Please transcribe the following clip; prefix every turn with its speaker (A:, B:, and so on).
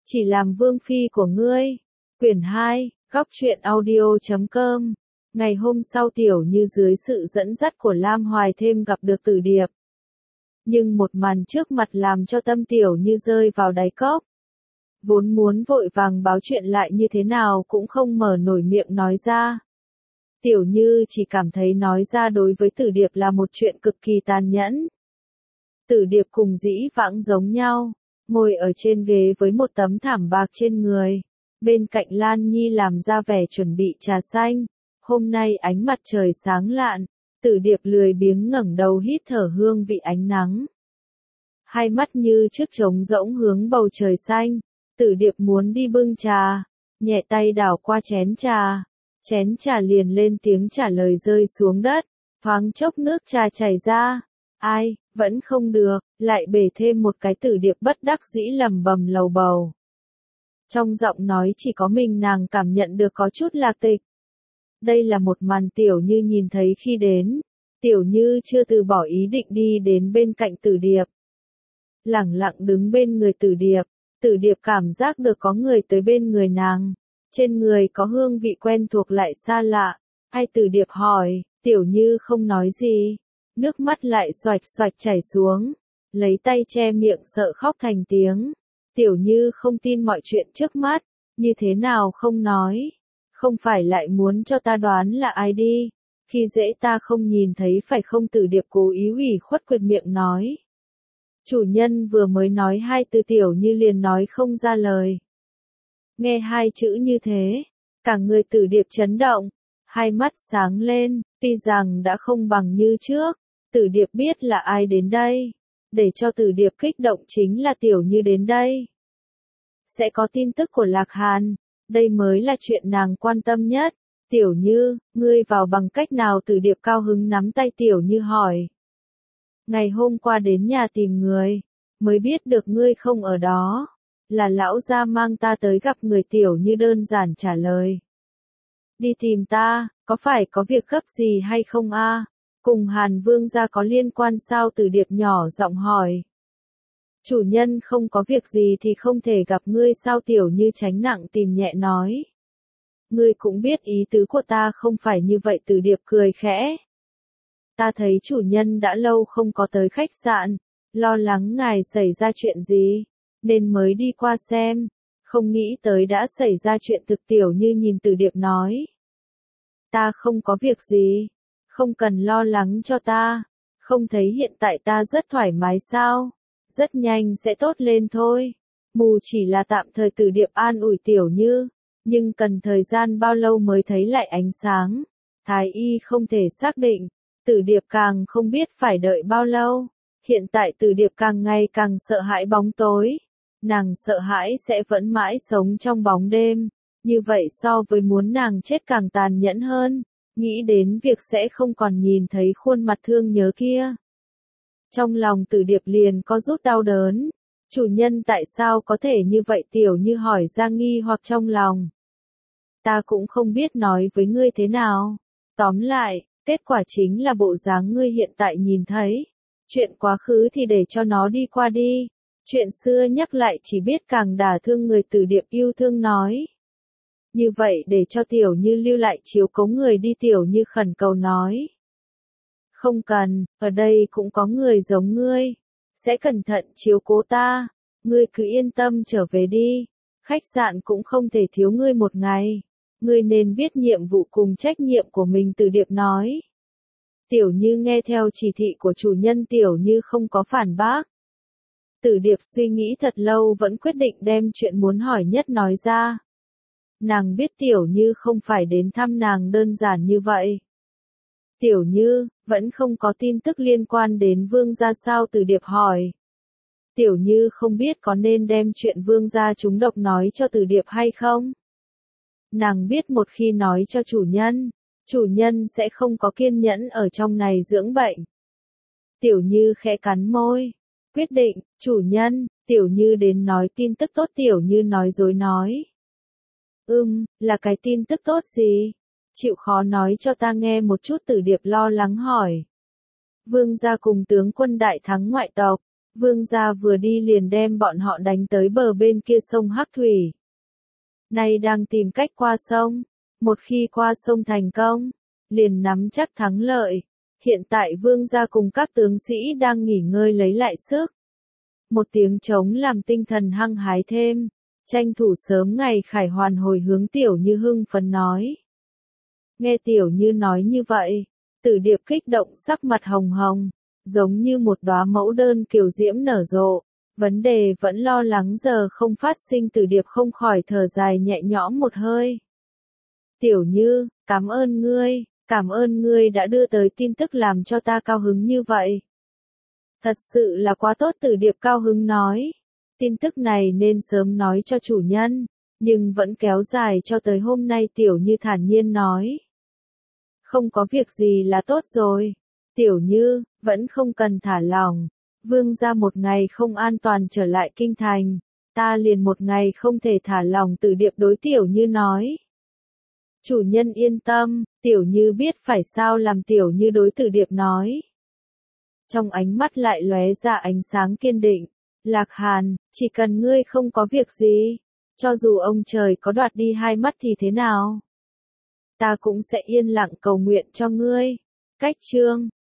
A: Chỉ làm vương phi của ngươi. Quyển 2, góc truyện audio.com. Ngày hôm sau Tiểu Như dưới sự dẫn dắt của Lam Hoài thêm gặp được Tử Điệp. Nhưng một màn trước mặt làm cho tâm Tiểu Như rơi vào đáy cốc. Vốn muốn vội vàng báo chuyện lại như thế nào cũng không mở nổi miệng nói ra. Tiểu Như chỉ cảm thấy nói ra đối với Tử Điệp là một chuyện cực kỳ tàn nhẫn. Tử Điệp cùng dĩ vãng giống nhau, ngồi ở trên ghế với một tấm thảm bạc trên người. Bên cạnh Lan Nhi làm ra vẻ chuẩn bị trà xanh. Hôm nay ánh mặt trời sáng lạn, Tử Điệp lười biếng ngẩng đầu hít thở hương vị ánh nắng. Hai mắt như trước trống rỗng hướng bầu trời xanh, Tử Điệp muốn đi bưng trà, nhẹ tay đảo qua chén trà liền lên tiếng trả lời rơi xuống đất, thoáng chốc nước trà chảy ra. Ai, vẫn không được, lại bể thêm một cái. Tử Điệp bất đắc dĩ lẩm bẩm lầu bầu. Trong giọng nói chỉ có mình nàng cảm nhận được có chút lạc tịch. Đây là một màn Tiểu Như nhìn thấy khi đến. Tiểu Như chưa từ bỏ ý định đi đến bên cạnh Tử Điệp. Lẳng lặng đứng bên người Tử Điệp. Tử Điệp cảm giác được có người tới bên người nàng. Trên người có hương vị quen thuộc lại xa lạ. Ai? Tử Điệp hỏi. Tiểu Như không nói gì. Nước mắt lại xoạch xoạch chảy xuống. Lấy tay che miệng sợ khóc thành tiếng. Tiểu Như không tin mọi chuyện trước mắt. Như thế nào không nói? Không phải lại muốn cho ta đoán là ai đi? Khi dễ ta không nhìn thấy phải không? Tử Điệp cố ý ủy khuất quệt miệng nói. Chủ nhân vừa mới nói hai từ Tiểu Như liền nói không ra lời. Nghe hai chữ như thế, cả người Tử Điệp chấn động, hai mắt sáng lên, tuy rằng đã không bằng như trước. Tử Điệp biết là ai đến đây. Để cho Tử Điệp kích động chính là Tiểu Như đến đây. Sẽ có tin tức của Lạc Hàn. Đây mới là chuyện nàng quan tâm nhất. Tiểu Như, ngươi vào bằng cách nào? Tử Điệp cao hứng nắm tay Tiểu Như hỏi. Ngày hôm qua đến nhà tìm người, mới biết được ngươi không ở đó. Là lão gia mang ta tới gặp người. Tiểu Như đơn giản trả lời. Đi tìm ta, có phải có việc gấp gì hay không a? Cùng Hàn Vương gia có liên quan sao? Tử Điệp nhỏ giọng hỏi. Chủ nhân không có việc gì thì không thể gặp ngươi sao? Tiểu Như tránh nặng tìm nhẹ nói. Ngươi cũng biết ý tứ của ta không phải như vậy. Tử Điệp cười khẽ. Ta thấy chủ nhân đã lâu không có tới khách sạn, lo lắng ngài xảy ra chuyện gì, nên mới đi qua xem, không nghĩ tới đã xảy ra chuyện thực. Tiểu Như nhìn Tử Điệp nói. Ta không có việc gì, không cần lo lắng cho ta, không thấy hiện tại ta rất thoải mái sao, rất nhanh sẽ tốt lên thôi, mù chỉ là tạm thời. Tử Điệp an ủi Tiểu Như, nhưng cần thời gian bao lâu mới thấy lại ánh sáng, Thái y không thể xác định. Tử Điệp càng không biết phải đợi bao lâu. Hiện tại Tử Điệp càng ngày càng sợ hãi bóng tối. Nàng sợ hãi sẽ vẫn mãi sống trong bóng đêm. Như vậy so với muốn nàng chết càng tàn nhẫn hơn. Nghĩ đến việc sẽ không còn nhìn thấy khuôn mặt thương nhớ kia. Trong lòng Tử Điệp liền có rút đau đớn. Chủ nhân tại sao có thể như vậy? Tiểu Như hỏi ra nghi hoặc trong lòng. Ta cũng không biết nói với ngươi thế nào. Tóm lại, kết quả chính là bộ dáng ngươi hiện tại nhìn thấy. Chuyện quá khứ thì để cho nó đi qua đi. Chuyện xưa nhắc lại chỉ biết càng đả thương người. Tử Điệp yêu thương nói. Như vậy để cho Tiểu Như lưu lại chiếu cố người đi. Tiểu Như khẩn cầu nói. Không cần, ở đây cũng có người giống ngươi. Sẽ cẩn thận chiếu cố ta. Ngươi cứ yên tâm trở về đi. Khách sạn cũng không thể thiếu ngươi một ngày. Ngươi nên biết nhiệm vụ cùng trách nhiệm của mình. Tử Điệp nói. Tiểu Như nghe theo chỉ thị của chủ nhân. Tiểu Như không có phản bác. Tử Điệp suy nghĩ thật lâu vẫn quyết định đem chuyện muốn hỏi nhất nói ra. Nàng biết Tiểu Như không phải đến thăm nàng đơn giản như vậy. Tiểu Như, vẫn không có tin tức liên quan đến Vương gia sao? Tử Điệp hỏi. Tiểu Như không biết có nên đem chuyện Vương gia trúng độc nói cho Tử Điệp hay không? Nàng biết một khi nói cho chủ nhân sẽ không có kiên nhẫn ở trong này dưỡng bệnh. Tiểu Như khẽ cắn môi. Quyết định, chủ nhân. Tiểu Như đến nói tin tức tốt. Tiểu Như nói dối nói. Là cái tin tức tốt gì? Chịu khó nói cho ta nghe một chút. Tử Điệp lo lắng hỏi. Vương gia cùng tướng quân đại thắng ngoại tộc. Vương gia vừa đi liền đem bọn họ đánh tới bờ bên kia sông Hắc Thủy. Nay đang tìm cách qua sông, một khi qua sông thành công, liền nắm chắc thắng lợi. Hiện tại vương gia cùng các tướng sĩ đang nghỉ ngơi lấy lại sức. Một tiếng trống làm tinh thần hăng hái thêm, tranh thủ sớm ngày khải hoàn hồi hướng Tiểu Như hưng phấn nói. Nghe Tiểu Như nói như vậy, Tử Điệp kích động sắc mặt hồng hồng, giống như một đóa mẫu đơn kiều diễm nở rộ. Vấn đề vẫn lo lắng giờ không phát sinh, Tử Điệp không khỏi thở dài nhẹ nhõm một hơi. Tiểu Như, cảm ơn ngươi đã đưa tới tin tức làm cho ta cao hứng như vậy. Thật sự là quá tốt, Tử Điệp cao hứng nói. Tin tức này nên sớm nói cho chủ nhân, nhưng vẫn kéo dài cho tới hôm nay, Tiểu Như thản nhiên nói. Không có việc gì là tốt rồi. Tiểu Như, vẫn không cần thả lỏng. Vương gia một ngày không an toàn trở lại kinh thành, ta liền một ngày không thể thả lỏng, Tử Điệp đối Tiểu Như nói. Chủ nhân yên tâm, Tiểu Như biết phải sao làm, Tiểu Như đối Tử Điệp nói. Trong ánh mắt lại lóe ra ánh sáng kiên định. Lạc Hàn, chỉ cần ngươi không có việc gì, cho dù ông trời có đoạt đi hai mắt thì thế nào? Ta cũng sẽ yên lặng cầu nguyện cho ngươi. Cách chương